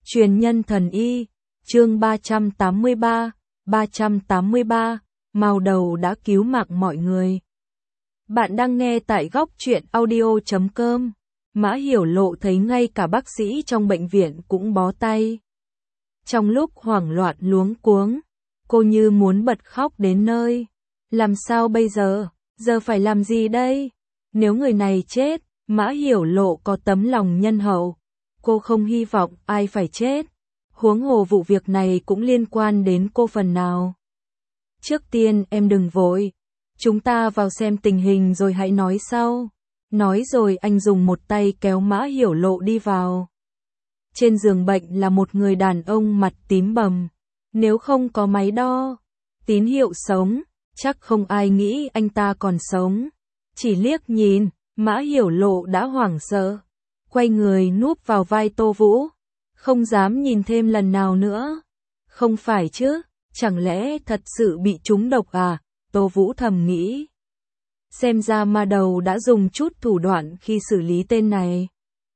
Truyền nhân thần y, chương 383, mao đầu đã cứu mạng mọi người. Bạn đang nghe tại góc truyện audio.com. Mã Hiểu Lộ thấy ngay cả bác sĩ trong bệnh viện cũng bó tay. Trong lúc hoảng loạn luống cuống, cô như muốn bật khóc đến nơi. Làm sao bây giờ? Giờ phải làm gì đây? Nếu người này chết, Mã Hiểu Lộ có tấm lòng nhân hậu. Cô không hy vọng ai phải chết. Huống hồ vụ việc này cũng liên quan đến cô phần nào. Trước tiên em đừng vội. Chúng ta vào xem tình hình rồi hãy nói sau. Nói rồi anh dùng một tay kéo Mã Hiểu Lộ đi vào. Trên giường bệnh là một người đàn ông mặt tím bầm. Nếu không có máy đo tín hiệu sống, chắc không ai nghĩ anh ta còn sống. Chỉ liếc nhìn, Mã Hiểu Lộ đã hoảng sợ. Quay người núp vào vai Tô Vũ. Không dám nhìn thêm lần nào nữa. Không phải chứ, chẳng lẽ thật sự bị trúng độc à? Tô Vũ thầm nghĩ. Xem ra ma đầu đã dùng chút thủ đoạn khi xử lý tên này.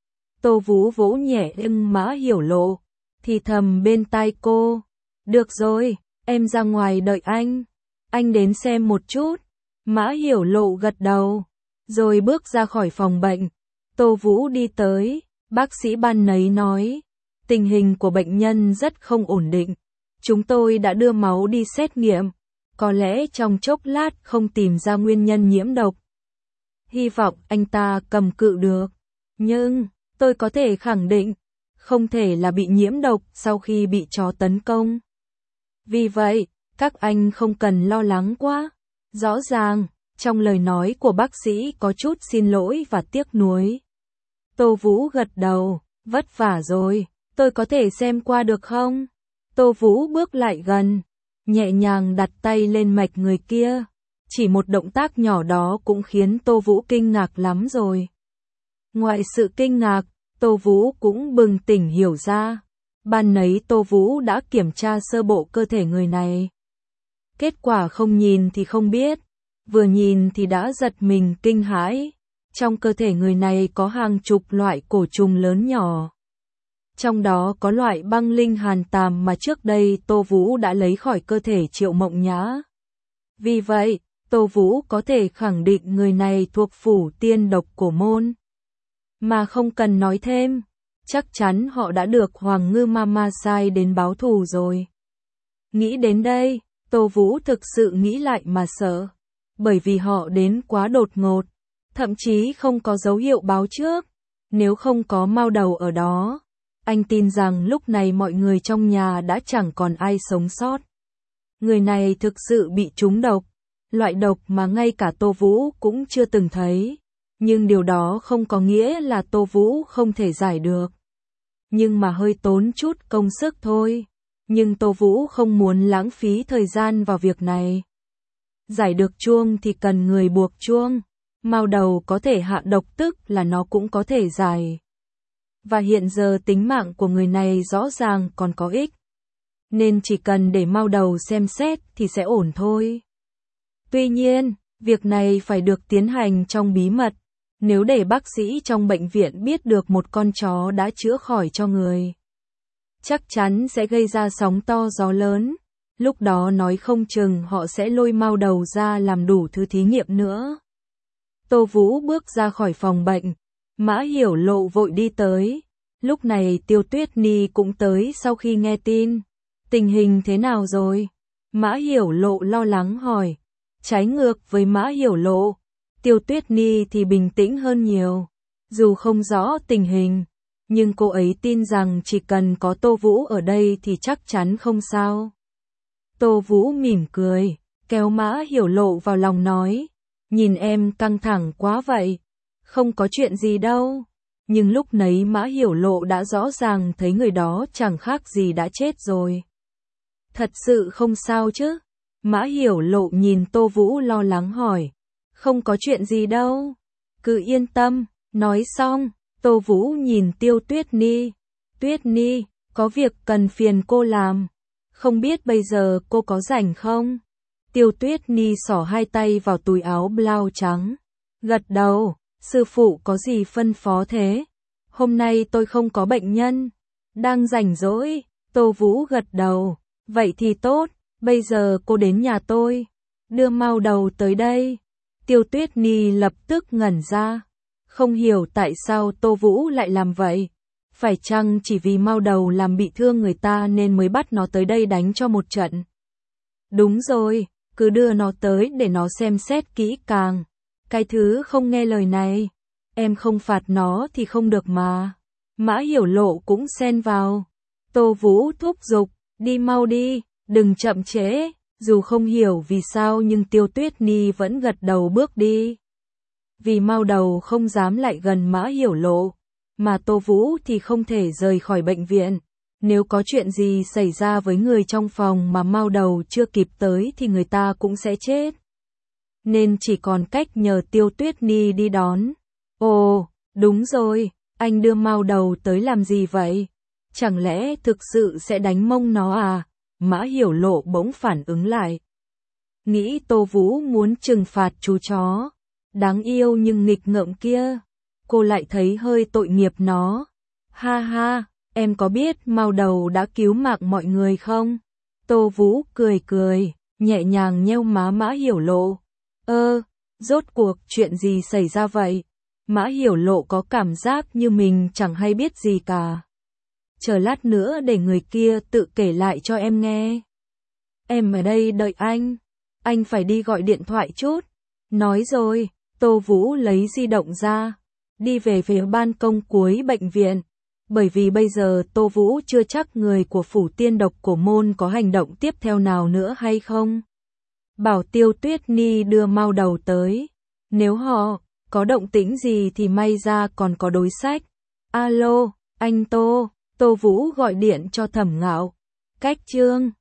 Tô Vũ vỗ nhẹ lưng Mã Hiểu Lộ, thì thầm bên tai cô. Được rồi, em ra ngoài đợi anh. Anh đến xem một chút. Mã Hiểu Lộ gật đầu, rồi bước ra khỏi phòng bệnh. Tô Vũ đi tới, bác sĩ ban nấy nói. Tình hình của bệnh nhân rất không ổn định. Chúng tôi đã đưa máu đi xét nghiệm. Có lẽ trong chốc lát không tìm ra nguyên nhân nhiễm độc. Hy vọng anh ta cầm cự được. Nhưng, tôi có thể khẳng định, không thể là bị nhiễm độc sau khi bị chó tấn công. Vì vậy, các anh không cần lo lắng quá. Rõ ràng, trong lời nói của bác sĩ có chút xin lỗi và tiếc nuối. Tô Vũ gật đầu, vất vả rồi, tôi có thể xem qua được không? Tô Vũ bước lại gần, nhẹ nhàng đặt tay lên mạch người kia. Chỉ một động tác nhỏ đó cũng khiến Tô Vũ kinh ngạc lắm rồi. Ngoài sự kinh ngạc, Tô Vũ cũng bừng tỉnh hiểu ra. Ban nấy Tô Vũ đã kiểm tra sơ bộ cơ thể người này. Kết quả không nhìn thì không biết, vừa nhìn thì đã giật mình kinh hãi. Trong cơ thể người này có hàng chục loại cổ trùng lớn nhỏ. Trong đó có loại băng linh hàn tàm mà trước đây Tô Vũ đã lấy khỏi cơ thể Triệu Mộng Nhã. Vì vậy, Tô Vũ có thể khẳng định người này thuộc phủ tiên độc cổ môn. Mà không cần nói thêm, chắc chắn họ đã được Hoàng Ngư Mama sai đến báo thù rồi. Nghĩ đến đây, Tô Vũ thực sự nghĩ lại mà sợ. Bởi vì họ đến quá đột ngột, thậm chí không có dấu hiệu báo trước. Nếu không có mao đầu ở đó, anh tin rằng lúc này mọi người trong nhà đã chẳng còn ai sống sót. Người này thực sự bị trúng độc, loại độc mà ngay cả Tô Vũ cũng chưa từng thấy. Nhưng điều đó không có nghĩa là Tô Vũ không thể giải được. Nhưng mà hơi tốn chút công sức thôi. Nhưng Tô Vũ không muốn lãng phí thời gian vào việc này. Giải được chuông thì cần người buộc chuông. Mao đầu có thể hạ độc tức là nó cũng có thể giải. Và hiện giờ tính mạng của người này rõ ràng còn có ích. Nên chỉ cần để mao đầu xem xét thì sẽ ổn thôi. Tuy nhiên, việc này phải được tiến hành trong bí mật. Nếu để bác sĩ trong bệnh viện biết được một con chó đã chữa khỏi cho người, chắc chắn sẽ gây ra sóng to gió lớn. Lúc đó nói không chừng họ sẽ lôi mao đầu ra làm đủ thứ thí nghiệm nữa. Tô Vũ bước ra khỏi phòng bệnh. Mã Hiểu Lộ vội đi tới. Lúc này Tiêu Tuyết Ni cũng tới sau khi nghe tin. Tình hình thế nào rồi? Mã Hiểu Lộ lo lắng hỏi. Trái ngược với Mã Hiểu Lộ, Tiêu Tuyết Ni thì bình tĩnh hơn nhiều. Dù không rõ tình hình, nhưng cô ấy tin rằng chỉ cần có Tô Vũ ở đây thì chắc chắn không sao. Tô Vũ mỉm cười, kéo Mã Hiểu Lộ vào lòng nói. Nhìn em căng thẳng quá vậy. Không có chuyện gì đâu. Nhưng lúc nấy Mã Hiểu Lộ đã rõ ràng thấy người đó chẳng khác gì đã chết rồi. Thật sự không sao chứ? Mã Hiểu Lộ nhìn Tô Vũ lo lắng hỏi. Không có chuyện gì đâu. Cứ yên tâm. Nói xong, Tô Vũ nhìn Tiêu Tuyết Ni. Tuyết Ni, có việc cần phiền cô làm. Không biết bây giờ cô có rảnh không? Tiêu Tuyết Ni xỏ hai tay vào túi áo blau trắng. Gật đầu. Sư phụ có gì phân phó thế? Hôm nay tôi không có bệnh nhân. Đang rảnh rỗi, Tô Vũ gật đầu. Vậy thì tốt, bây giờ cô đến nhà tôi. Đưa Mao Đầu tới đây. Tiêu Tuyết Nhi lập tức ngẩn ra. Không hiểu tại sao Tô Vũ lại làm vậy. Phải chăng chỉ vì Mao Đầu làm bị thương người ta nên mới bắt nó tới đây đánh cho một trận. Đúng rồi, cứ đưa nó tới để nó xem xét kỹ càng. Cái thứ không nghe lời này, em không phạt nó thì không được mà. Mã Hiểu Lộ cũng xen vào. Tô Vũ thúc giục, đi mau đi, đừng chậm trễ. Dù không hiểu vì sao nhưng Tiêu Tuyết Nhi vẫn gật đầu bước đi. Vì Mao Đầu không dám lại gần Mã Hiểu Lộ, mà Tô Vũ thì không thể rời khỏi bệnh viện. Nếu có chuyện gì xảy ra với người trong phòng mà Mao Đầu chưa kịp tới thì người ta cũng sẽ chết. Nên chỉ còn cách nhờ Tiêu Tuyết Nhi đi đón. Ồ, đúng rồi, anh đưa Mao Đầu tới làm gì vậy? Chẳng lẽ thực sự sẽ đánh mông nó à? Mã Hiểu Lộ bỗng phản ứng lại. Nghĩ Tô Vũ muốn trừng phạt chú chó đáng yêu nhưng nghịch ngợm kia. Cô lại thấy hơi tội nghiệp nó. Ha ha, em có biết Mao Đầu đã cứu mạng mọi người không? Tô Vũ cười cười, nhẹ nhàng nheo má Mã Hiểu Lộ. Rốt cuộc chuyện gì xảy ra vậy? Mã Hiểu Lộ có cảm giác như mình chẳng hay biết gì cả. Chờ lát nữa để người kia tự kể lại cho em nghe. Em ở đây đợi anh phải đi gọi điện thoại chút. Nói rồi, Tô Vũ lấy di động ra, đi về phía ban công cuối bệnh viện. Bởi vì bây giờ Tô Vũ chưa chắc người của phủ tiên độc cổ môn có hành động tiếp theo nào nữa hay không. Bảo Tiêu Tuyết Nhi đưa Mao Đầu tới. Nếu họ có động tĩnh gì thì may ra còn có đối sách. Alo, anh Tô. Tô Vũ gọi điện cho Thẩm Ngạo. Cách chương